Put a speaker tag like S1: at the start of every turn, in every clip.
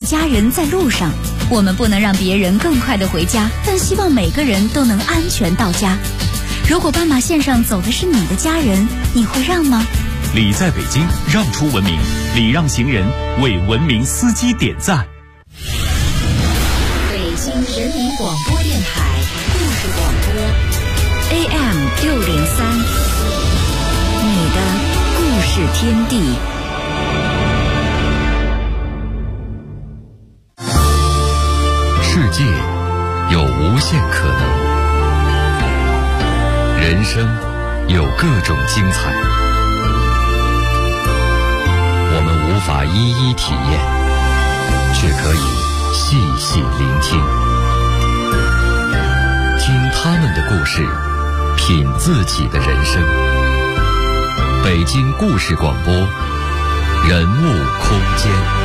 S1: 家人在路上，我们不能让别人更快地回家，但希望每个人都能安全到家。如果斑马线上走的是你的家人，你会让吗？
S2: 礼在北京，让出文明，礼让行人，为文明司机点赞。
S1: 北京人民广播电台故事广播 AM603，你的故事天地。
S3: 世界有无限可能，人生有各种精彩，我们无法一一体验，却可以细细聆听，听他们的故事，品自己的人生。北京故事广播，人物空间。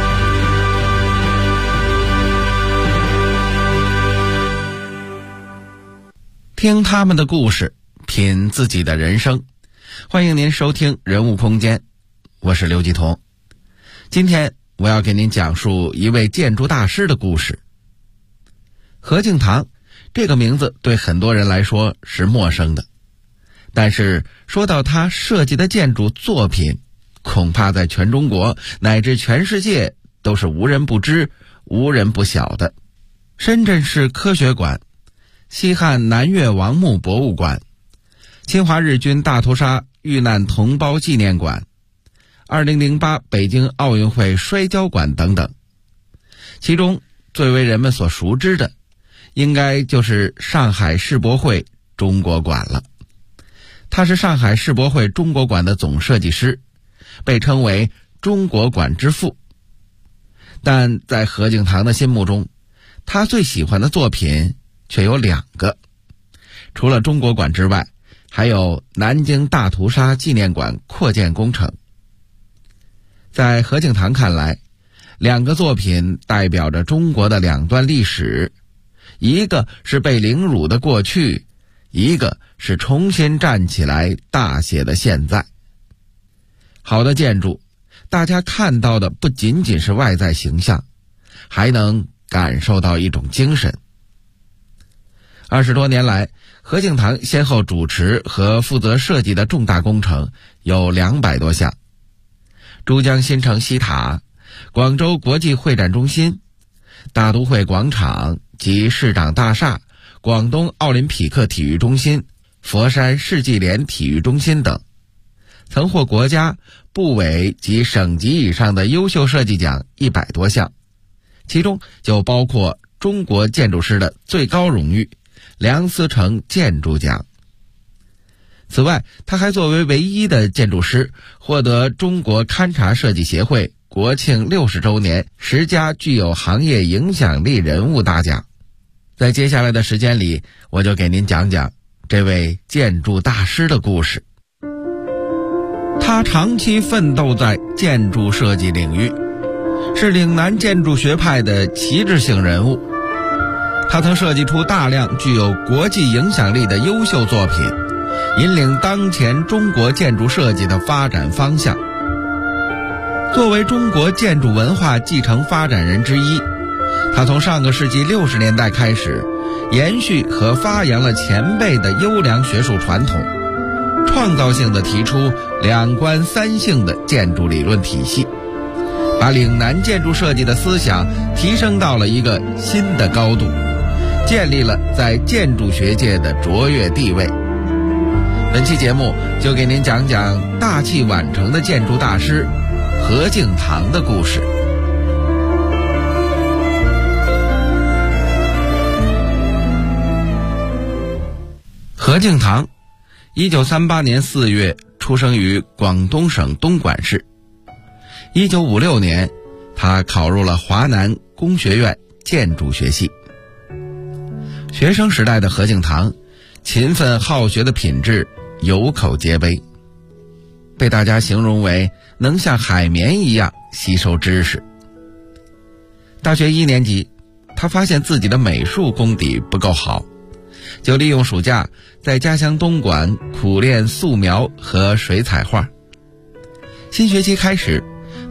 S4: 听他们的故事，品自己的人生。欢迎您收听人物空间，我是刘继彤。今天我要给您讲述一位建筑大师的故事。何敬堂这个名字对很多人来说是陌生的，但是说到他设计的建筑作品，恐怕在全中国乃至全世界都是无人不知无人不晓的。深圳市科学馆、西汉南越王墓博物馆、侵华日军大屠杀遇难同胞纪念馆、2008北京奥运会摔跤馆等等。其中最为人们所熟知的，应该就是上海世博会中国馆了。他是上海世博会中国馆的总设计师，被称为中国馆之父。但在何敬堂的心目中，他最喜欢的作品却有2个，除了中国馆之外，还有南京大屠杀纪念馆扩建工程。在何敬堂看来，2个作品代表着中国的2段历史，一个是被凌辱的过去，一个是重新站起来大写的现在。好的建筑，大家看到的不仅仅是外在形象，还能感受到一种精神。20多年来，何敬堂先后主持和负责设计的重大工程有200多项。珠江新城西塔、广州国际会展中心、大都会广场及市长大厦、广东奥林匹克体育中心、佛山世纪莲体育中心等，曾获国家、部委及省级以上的优秀设计奖100多项，其中就包括中国建筑师的最高荣誉梁思成建筑奖。此外，他还作为唯一的建筑师获得中国勘察设计协会国庆60周年10佳具有行业影响力人物大奖。在接下来的时间里，我就给您讲讲这位建筑大师的故事。他长期奋斗在建筑设计领域，是岭南建筑学派的旗帜性人物。他曾设计出大量具有国际影响力的优秀作品，引领当前中国建筑设计的发展方向。作为中国建筑文化继承发展人之一，他从上个世纪60年代开始，延续和发扬了前辈的优良学术传统，创造性地提出2观3性的建筑理论体系，把岭南建筑设计的思想提升到了一个新的高度，建立了在建筑学界的卓越地位。本期节目就给您讲讲大器晚成的建筑大师何敬堂的故事。何敬堂1938年4月出生于广东省东莞市。1956年，他考入了华南工学院建筑学系。学生时代的何敬堂，勤奋好学的品质有口皆碑，被大家形容为能像海绵一样吸收知识。大学1年级，他发现自己的美术功底不够好，就利用暑假在家乡东莞苦练素描和水彩画。新学期开始，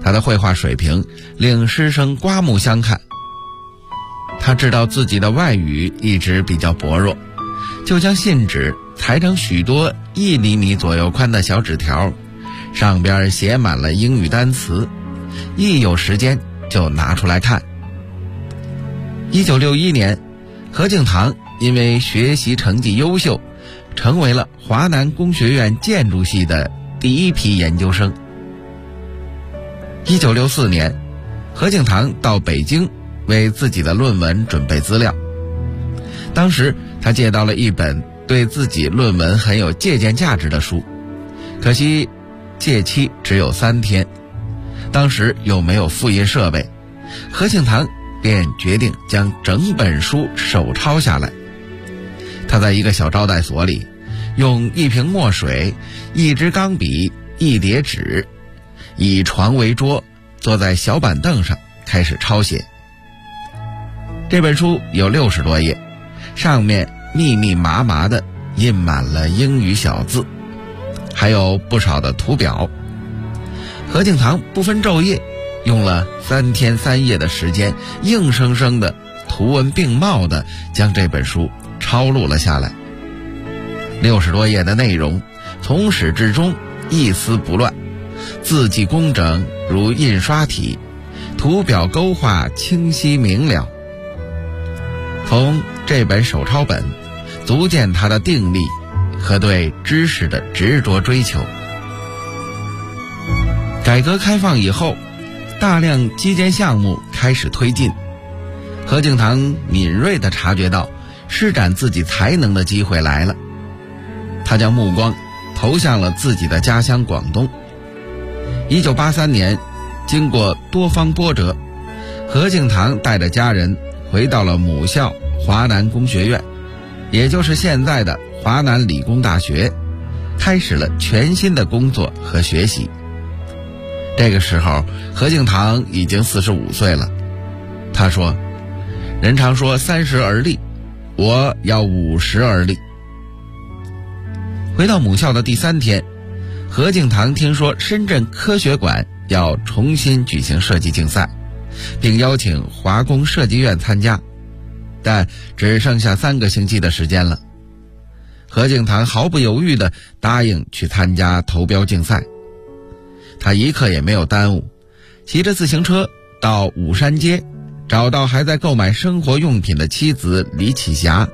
S4: 他的绘画水平令师生刮目相看。他知道自己的外语一直比较薄弱，就将信纸裁成许多1厘米左右宽的小纸条，上边写满了英语单词，一有时间就拿出来看。1961年，何敬堂因为学习成绩优秀，成为了华南工学院建筑系的第一批研究生。1964年，何敬堂到北京为自己的论文准备资料。当时他借到了一本对自己论文很有借鉴价值的书，可惜借期只有3天，当时又没有复印设备，何敬堂便决定将整本书手抄下来。他在一个小招待所里，用1瓶墨水、1支钢笔、1叠纸，以床为桌，坐在小板凳上开始抄写。这本书有60多页，上面密密麻麻地印满了英语小字，还有不少的图表。何敬堂不分昼夜，用了3天3夜的时间，硬生生的图文并茂地将这本书抄录了下来。60多页的内容，从始至终一丝不乱，字迹工整如印刷体，图表勾画清晰明了。从这本手抄本，足见他的定力和对知识的执着追求。改革开放以后，大量基建项目开始推进，何敬堂敏锐地察觉到施展自己才能的机会来了。他将目光投向了自己的家乡广东。1983年，经过多方波折，何敬堂带着家人回到了母校华南工学院，也就是现在的华南理工大学，开始了全新的工作和学习。这个时候，何敬堂已经45岁了。他说：“人常说30而立，我要50而立。”回到母校的第3天，何敬堂听说深圳科学馆要重新举行设计竞赛，并邀请华工设计院参加，但只剩下3个星期的时间了。何敬堂毫不犹豫地答应去参加投标竞赛。他一刻也没有耽误，骑着自行车到武山街，找到还在购买生活用品的妻子李启霞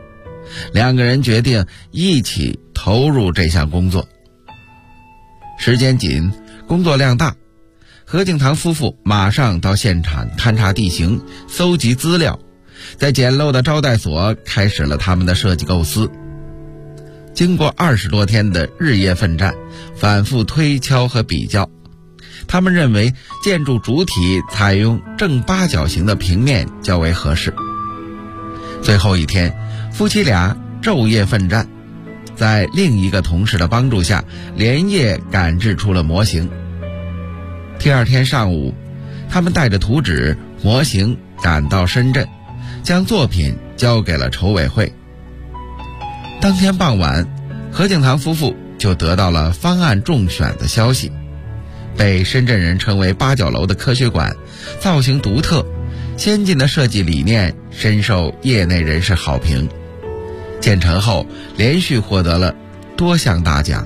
S4: ，2个人决定一起投入这项工作。时间紧，工作量大，何敬堂夫妇马上到现场勘察地形，搜集资料，在简陋的招待所开始了他们的设计构思。经过20多天的日夜奋战，反复推敲和比较，他们认为建筑主体采用正八角形的平面较为合适。最后一天，夫妻俩昼夜奋战，在另一个同事的帮助下，连夜赶制出了模型。第2天上午，他们带着图纸、模型赶到深圳，将作品交给了筹委会。当天傍晚，何敬堂夫妇就得到了方案中选的消息。被深圳人称为8角楼的科学馆，造型独特，先进的设计理念深受业内人士好评。建成后，连续获得了多项大奖。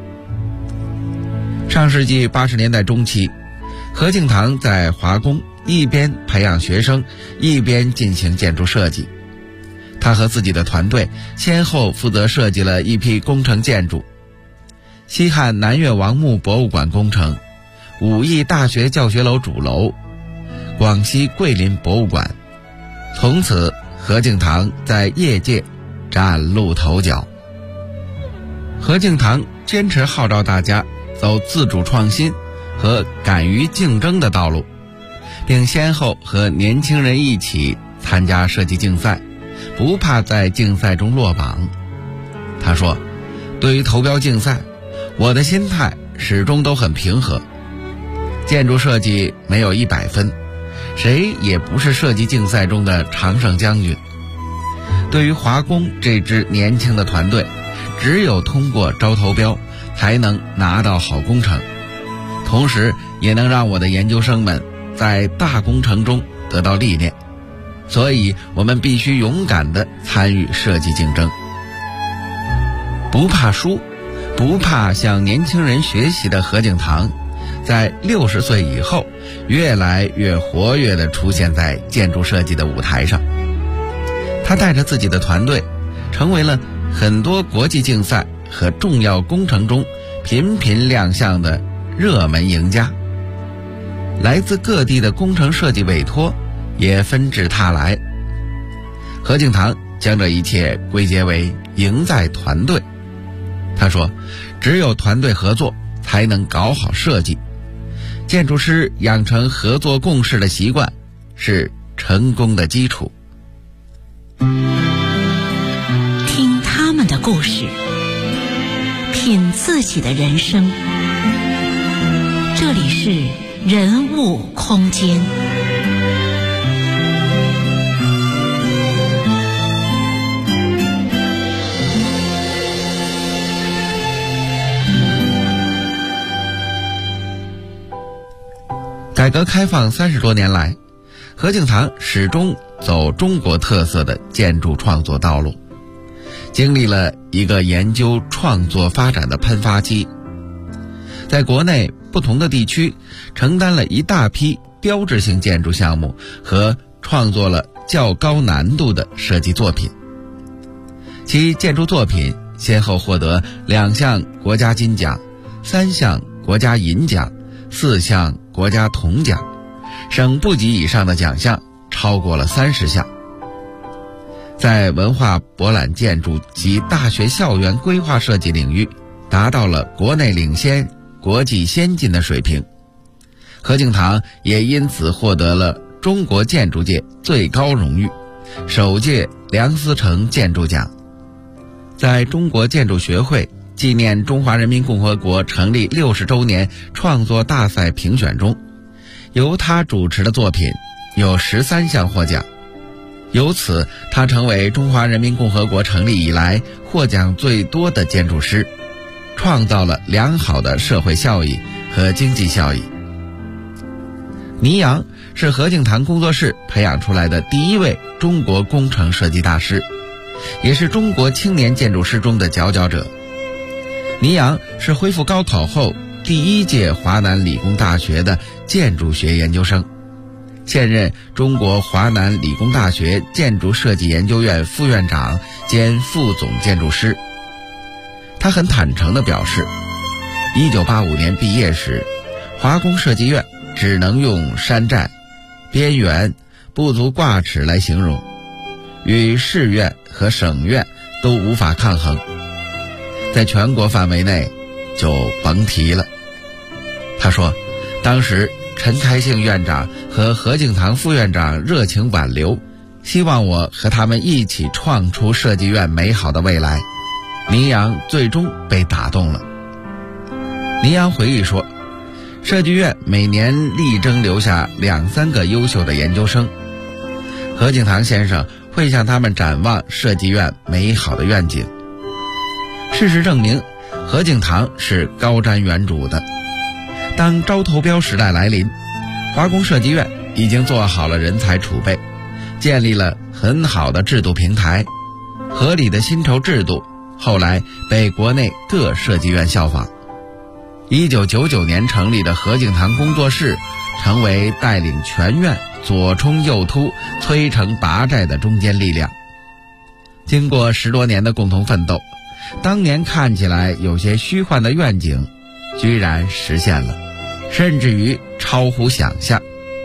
S4: 上世纪80年代中期，何敬堂在华工一边培养学生，一边进行建筑设计。他和自己的团队先后负责设计了一批工程建筑：西汉南岳王墓博物馆工程、武义大学教学楼主楼、广西桂林博物馆。从此，何敬堂在业界崭露头角。何敬堂坚持号召大家走自主创新和敢于竞争的道路，并先后和年轻人一起参加设计竞赛，不怕在竞赛中落榜。他说：“对于投标竞赛，我的心态始终都很平和。建筑设计没有100分，谁也不是设计竞赛中的常胜将军。对于华工这支年轻的团队，只有通过招投标，才能拿到好工程，同时也能让我的研究生们在大工程中得到历练。所以我们必须勇敢地参与设计竞争，不怕输，不怕向年轻人学习的何敬堂，在60岁以后越来越活跃地出现在建筑设计的舞台上。他带着自己的团队，成为了很多国际竞赛和重要工程中频频亮相的热门赢家。来自各地的工程设计委托也纷至沓来。何敬堂将这一切归结为赢在团队。他说，只有团队合作才能搞好设计。建筑师养成合作共事的习惯是成功的基础。
S5: 听他们的故事，品自己的人生。这里是人物空间。
S4: 改革开放30多年来，何敬堂始终走中国特色的建筑创作道路，经历了一个研究创作发展的喷发期，在国内不同的地区承担了一大批标志性建筑项目和创作了较高难度的设计作品。其建筑作品先后获得2项国家金奖、3项国家银奖、4项国家铜奖，省部级以上的奖项超过了30项。在文化博览建筑及大学校园规划设计领域达到了国内领先、国际先进的水平。何敬堂也因此获得了中国建筑界最高荣誉——首届梁思成建筑奖。在中国建筑学会纪念中华人民共和国成立60周年创作大赛评选中，由他主持的作品有13项获奖，由此他成为中华人民共和国成立以来获奖最多的建筑师，创造了良好的社会效益和经济效益。倪阳是何敬堂工作室培养出来的第一位中国工程设计大师，也是中国青年建筑师中的佼佼者。倪阳是恢复高考后第1届华南理工大学的建筑学研究生，现任中国华南理工大学建筑设计研究院副院长兼副总建筑师。他很坦诚地表示，1985年毕业时，华工设计院只能用山寨、边缘、不足挂齿来形容，与市院和省院都无法抗衡，在全国范围内就甭提了。他说，当时陈开庆院长和何敬堂副院长热情挽留，希望我和他们一起创出设计院美好的未来。倪阳最终被打动了。倪阳回忆说，设计院每年力争留下2-3个优秀的研究生，何敬堂先生会向他们展望设计院美好的愿景。事实证明，何敬堂是高瞻远瞩的。当招投标时代来临，华工设计院已经做好了人才储备，建立了很好的制度平台，合理的薪酬制度后来被国内各设计院效仿。1999年成立的何敬堂工作室，成为带领全院左冲右突、摧城拔寨的中坚力量。经过10多年的共同奋斗，当年看起来有些虚幻的愿景居然实现了，甚至于超乎想象。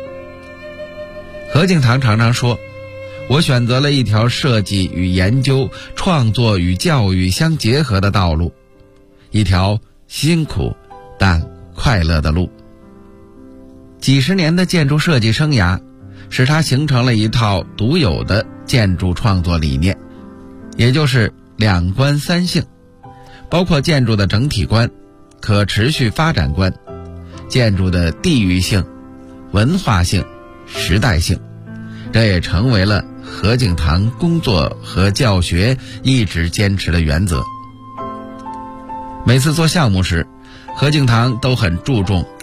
S4: 何敬堂常常说，我选择了一条设计与研究、创作与教育相结合的道路，一条辛苦但快乐的路。几十年的建筑设计生涯使他形成了一套独有的建筑创作理念，也就是2观3性，包括建筑的整体观、可持续发展观、建筑的地域性、文化性、时代性。这也成为了何敬堂工作和教学一直坚持的原则。每次做项目时，何敬堂都很注重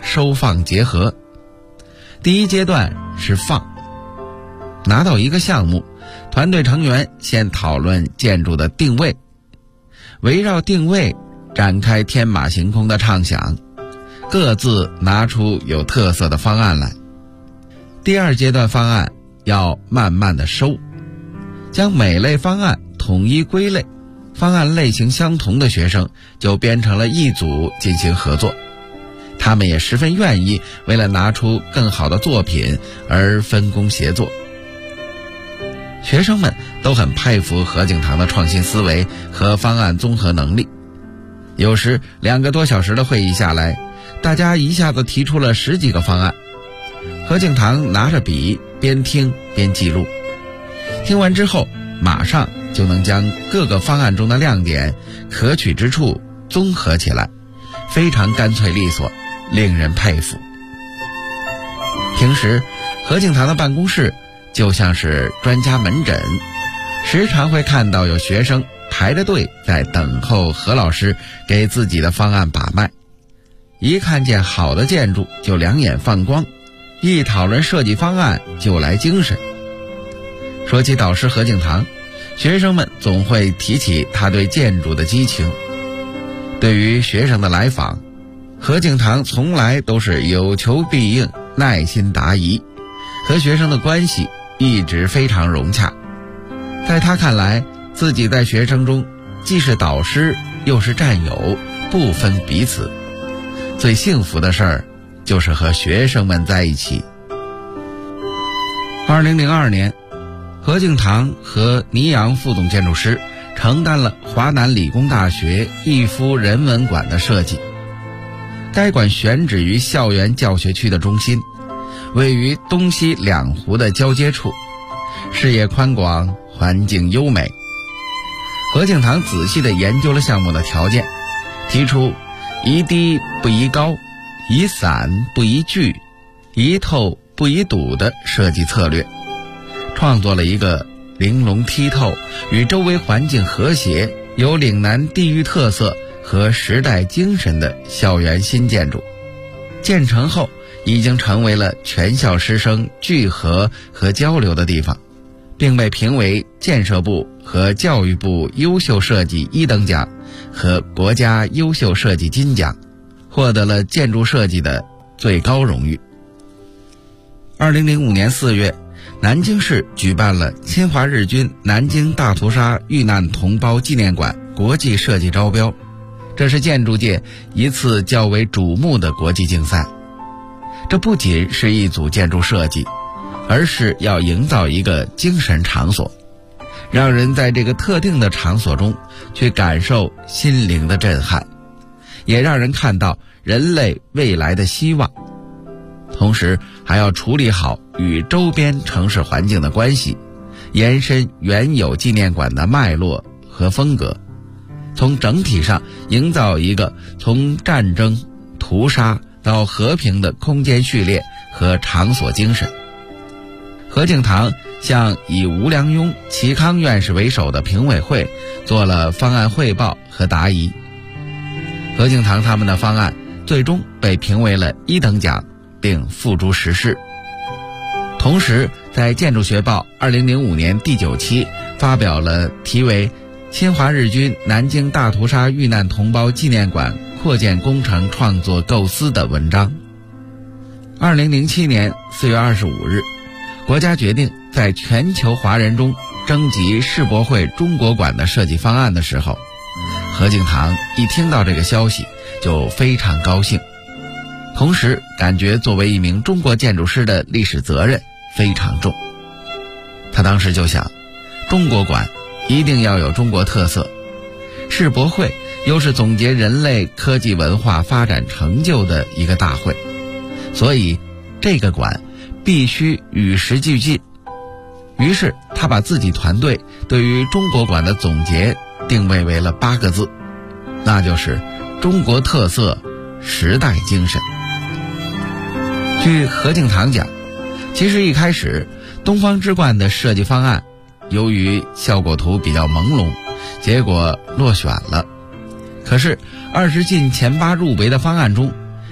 S4: 收放结合。第一阶段是放，拿到一个项目，团队成员先讨论建筑的定位，围绕定位展开天马行空的畅想，各自拿出有特色的方案来。第二阶段方案要慢慢的收，将每类方案统一归类，方案类型相同的学生就编成了一组进行合作，他们也十分愿意为了拿出更好的作品而分工协作。学生们都很佩服何景堂的创新思维和方案综合能力。有时2个多小时的会议下来，大家一下子提出了10几个方案。何景堂拿着笔边听边记录，听完之后马上就能将各个方案中的亮点、可取之处综合起来，非常干脆利索，令人佩服。平时何景堂的办公室就像是专家门诊，时常会看到有学生排着队在等候何老师给自己的方案把脉，一看见好的建筑就两眼放光，一讨论设计方案就来精神。说起导师何景堂，学生们总会提起他对建筑的激情。对于学生的来访，何景堂从来都是有求必应，耐心答疑，和学生的关系一直非常融洽。在他看来，自己在学生中既是导师又是战友，不分彼此。最幸福的事儿就是和学生们在一起。2002年，何景堂和倪阳副总建筑师承担了华南理工大学逸夫人文馆的设计。该馆选址于校园教学区的中心，位于东西两湖的交接处，视野宽广，环境优美。何景堂仔细地研究了项目的条件，提出宜低不宜高，宜散不宜聚，宜透不宜堵的设计策略，创作了一个玲珑剔透、与周围环境和谐、有岭南地域特色和时代精神的校园新建筑。建成后已经成为了全校师生聚合和交流的地方，并被评为建设部和教育部优秀设计1等奖和国家优秀设计金奖，获得了建筑设计的最高荣誉。2005年4月，南京市举办了侵华日军南京大屠杀遇难同胞纪念馆国际设计招标，这是建筑界一次较为瞩目的国际竞赛。这不仅是一组建筑设计，而是要营造一个精神场所，让人在这个特定的场所中去感受心灵的震撼，也让人看到人类未来的希望。同时还要处理好与周边城市环境的关系，延伸原有纪念馆的脉络和风格，从整体上营造一个从战争、屠杀到和平的空间序列和场所精神。何景堂向以吴良镛、齐康院士为首的评委会做了方案汇报和答疑。何景堂他们的方案最终被评为了1等奖，并付诸实施。同时在建筑学报2005年第9期发表了题为侵华日军南京大屠杀遇难同胞纪念馆扩建工程创作构思的文章。2007年4月25日，国家决定在全球华人中征集世博会中国馆的设计方案的时候，何景堂一听到这个消息就非常高兴，同时感觉作为一名中国建筑师的历史责任非常重。他当时就想，中国馆一定要有中国特色，世博会又是总结人类科技文化发展成就的一个大会，所以这个馆必须与时俱进。于是他把自己团队对于中国馆的总结定位为了8个字，那就是中国特色，时代精神。据何景堂讲，其实一开始东方之冠的设计方案由于效果图比较朦胧，结果落选了。可是20进前8入围的方案中，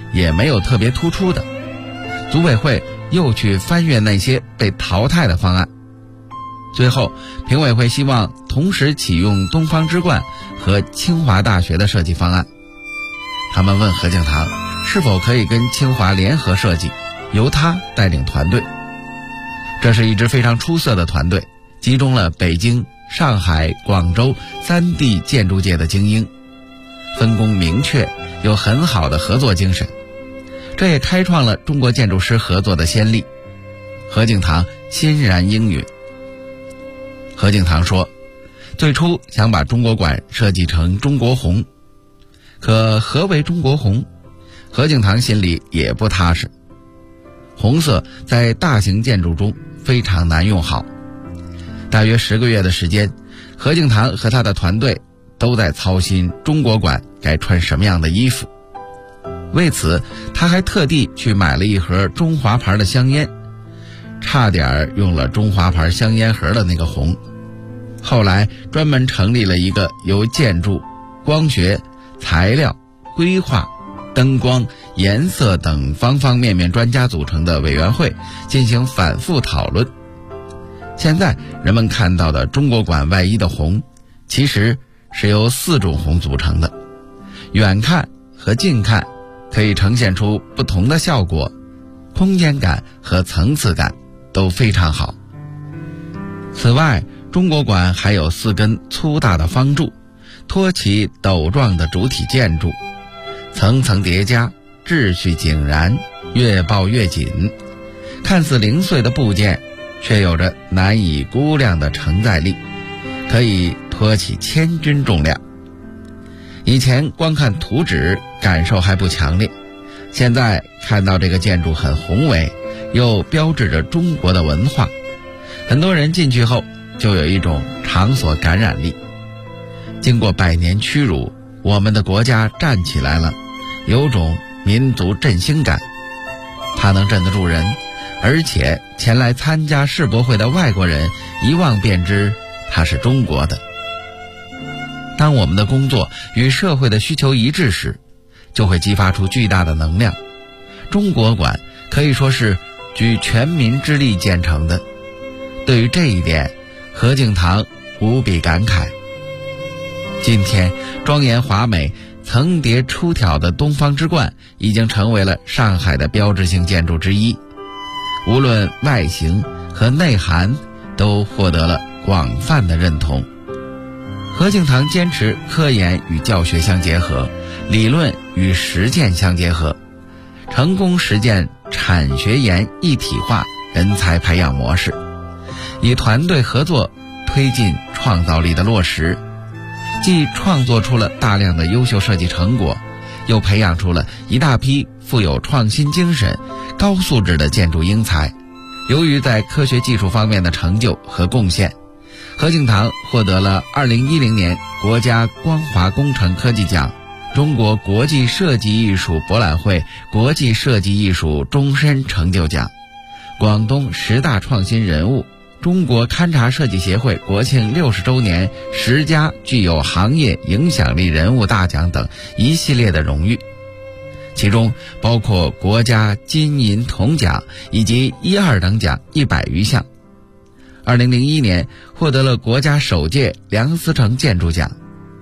S4: 也没有特别突出的。组委会又去翻阅那些被淘汰的方案，最后评委会希望同时启用东方之冠和清华大学的设计方案。他们问何敬堂是否可以跟清华联合设计，由他带领团队。这是一支非常出色的团队，集中了北京、上海、广州3地建筑界的精英，分工明确，有很好的合作精神。这也开创了中国建筑师合作的先例。何敬堂欣然应允。何敬堂说，最初想把中国馆设计成中国红，可何为中国红？何敬堂心里也不踏实。红色在大型建筑中非常难用好。大约10个月的时间，何敬堂和他的团队都在操心中国馆该穿什么样的衣服。为此，他还特地去买了一盒中华牌的香烟，差点用了中华牌香烟盒的那个红。后来专门成立了一个由建筑、光学、材料、规划、灯光、颜色等方方面面专家组成的委员会，进行反复讨论。现在人们看到的中国馆外衣的红，其实是由4种红组成的，远看和近看可以呈现出不同的效果，空间感和层次感都非常好。此外，中国馆还有4根粗大的方柱，托起斗状的主体建筑，层层叠加，秩序井然，越抱越紧。看似零碎的部件，却有着难以估量的承载力，可以托起1000斤重量。以前光看图纸感受还不强烈，现在看到这个建筑很宏伟，又标志着中国的文化，很多人进去后就有一种场所感染力。经过100年屈辱，我们的国家站起来了，有种民族振兴感。它能镇得住人，而且前来参加世博会的外国人一望便知它是中国的。当我们的工作与社会的需求一致时，就会激发出巨大的能量。中国馆可以说是举全民之力建成的。对于这一点，何敬堂无比感慨。今天庄严华美、层叠出挑的东方之冠已经成为了上海的标志性建筑之一，无论外形和内涵都获得了广泛的认同。何敬堂坚持科研与教学相结合，理论与实践相结合，成功实践产学研一体化人才培养模式，以团队合作推进创造力的落实，既创作出了大量的优秀设计成果，又培养出了一大批富有创新精神、高素质的建筑英才。由于在科学技术方面的成就和贡献，何敬堂获得了2010年国家光华工程科技奖、中国国际设计艺术博览会国际设计艺术终身成就奖、广东10大创新人物、中国勘察设计协会国庆60周年10家具有行业影响力人物大奖等一系列的荣誉，其中包括国家金银铜奖以及1、2等奖100余项。2001年获得了国家首届梁思成建筑奖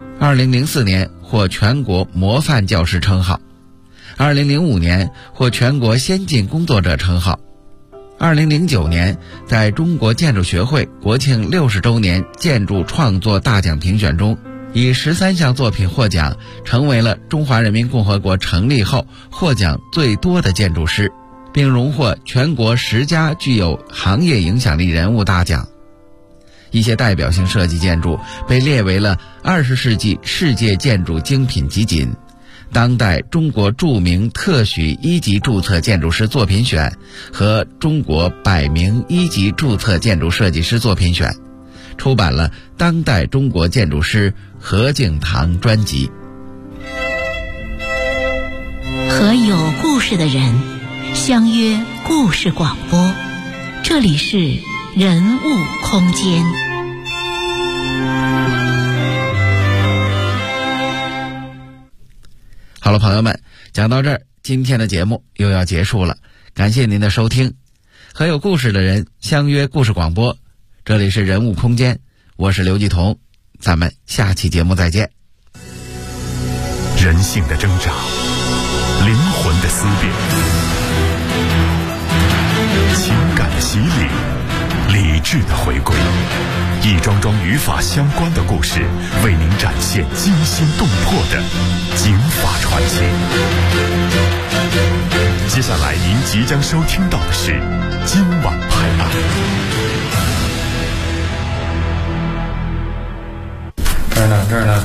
S4: ，2004年获全国模范教师称号，2005年获全国先进工作者称号，2009年在中国建筑学会国庆60周年建筑创作大奖评选中，以13项作品获奖，成为了中华人民共和国成立后获奖最多的建筑师，并荣获全国10家具有行业影响力人物大奖。一些代表性设计建筑被列为了20世纪世界建筑精品集锦、当代中国著名特许1级注册建筑师作品选和中国100名1级注册建筑设计师作品选，出版了《当代中国建筑师何敬堂专辑》。
S5: 和有故事的人相约故事广播，这里是人物空间。
S4: 好了，朋友们，讲到这儿， 今天的节目又要结束了，感谢您的收听。和有故事的人相约故事广播，这里是人物空间，我是刘继彤，咱们下期节目再见。
S2: 人性的挣扎，灵魂的思辨，情感的洗礼，理智的回归，一桩桩与法相关的故事，为您展现惊心动魄的警法传奇。接下来您即将收听到的是今晚拍案。
S6: 这儿呢，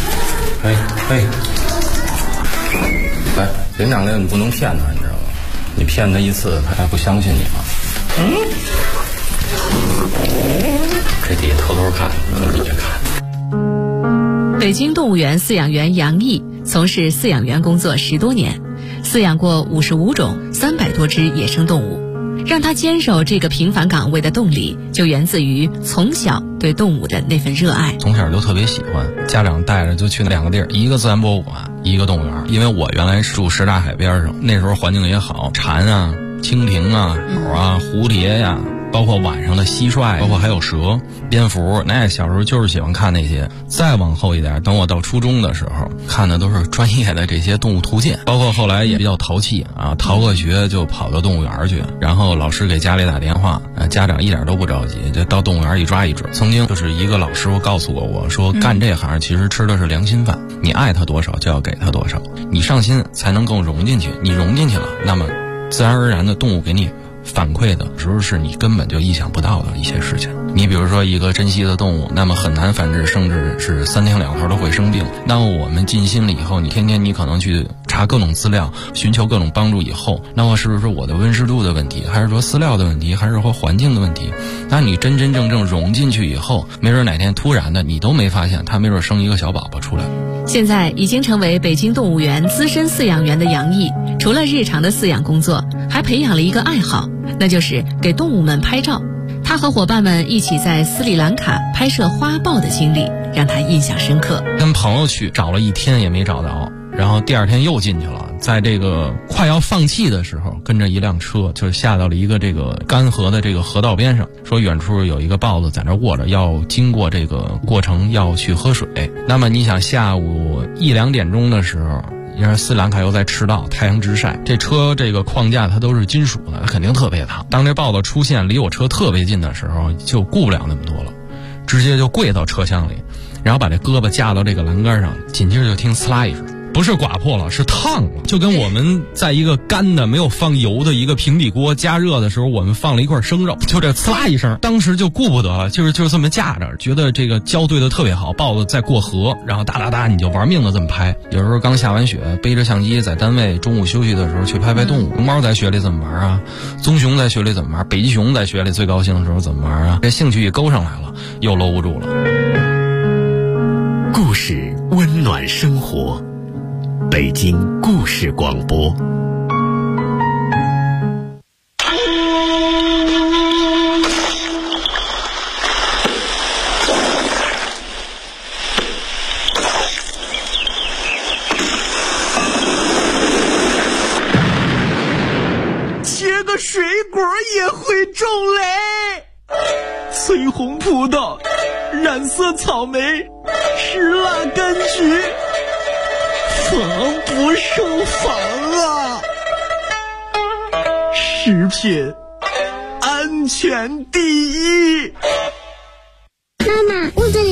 S6: 来，领奖令你不能骗他，你知道吗？你骗他一次，他还不相信你吗？这底下偷偷看，你也看。
S5: 北京动物园饲养员杨毅从事饲养员工作10多年，饲养过55种300多只野生动物。让他坚守这个平凡岗位的动力，就源自于从小对动物的那份热爱。
S6: 从小就特别喜欢，家长带着就去2个地儿，一个自然博物馆，一个动物园。因为我原来住什刹海边上，那时候环境也好，蝉啊、蜻蜓啊、鸟啊、蝴蝶呀，包括晚上的蟋蟀，包括还有蛇、蝙蝠，那小时候就是喜欢看那些。再往后一点，等我到初中的时候，看的都是专业的这些动物图鉴，包括后来也比较淘气啊，逃个学就跑到动物园去，然后老师给家里打电话，家长一点都不着急，就到动物园一抓一准。曾经就是一个老师傅告诉过我说，干这行其实吃的是良心饭，你爱他多少就要给他多少，你上心才能更融进去，你融进去了，那么自然而然的动物给你反馈的时候是你根本就意想不到的一些事情。你比如说一个珍稀的动物，那么很难繁殖，甚至是3天2头都会生病。那么我们尽心了以后，你天天你可能去查各种资料，寻求各种帮助以后，那么是不是我的温湿度的问题，还是说饲料的问题，还是说环境的问题？那你真真正正融进去以后，没准哪天突然的你都没发现，它没准生一个小宝宝出来。
S5: 现在已经成为北京动物园资深饲养员的杨毅，除了日常的饲养工作，还培养了一个爱好，那就是给动物们拍照。他和伙伴们一起在斯里兰卡拍摄花豹的经历让他印象深刻。
S6: 跟朋友去找了1天也没找到，然后第2天又进去了，在这个快要放弃的时候，跟着一辆车就下到了一个这个干涸的这个河道边上，说远处有一个豹子在那卧着，要经过这个过程要去喝水。那么你想下午1、2点钟的时候，因为斯里兰卡又在赤道，太阳直晒，这车这个框架它都是金属的，肯定特别烫。当这豹子出现离我车特别近的时候，就顾不了那么多了，直接就跪到车厢里，然后把这胳膊架到这个栏杆上，紧接着就听呲啦一声，不是刮破了，是烫了，就跟我们在一个干的没有放油的一个平底锅加热的时候，我们放了一块生肉，就这呲啦一声，当时就顾不得了，就是这么架着，觉得这个胶对的特别好，豹子在过河，然后哒哒哒你就玩命的这么拍。有时候刚下完雪，背着相机在单位中午休息的时候去拍拍动物。龙猫在雪里怎么玩啊？棕熊在雪里怎么玩？北极熊在雪里最高兴的时候怎么玩啊？这兴趣也勾上来了，又搂不住了。
S7: 故事温暖生活，北京故事广播。
S8: 切个水果也会种雷，翠红葡萄，染色草莓，石蜡柑橘，防不胜防啊！食品安全第一。
S9: 妈妈，我的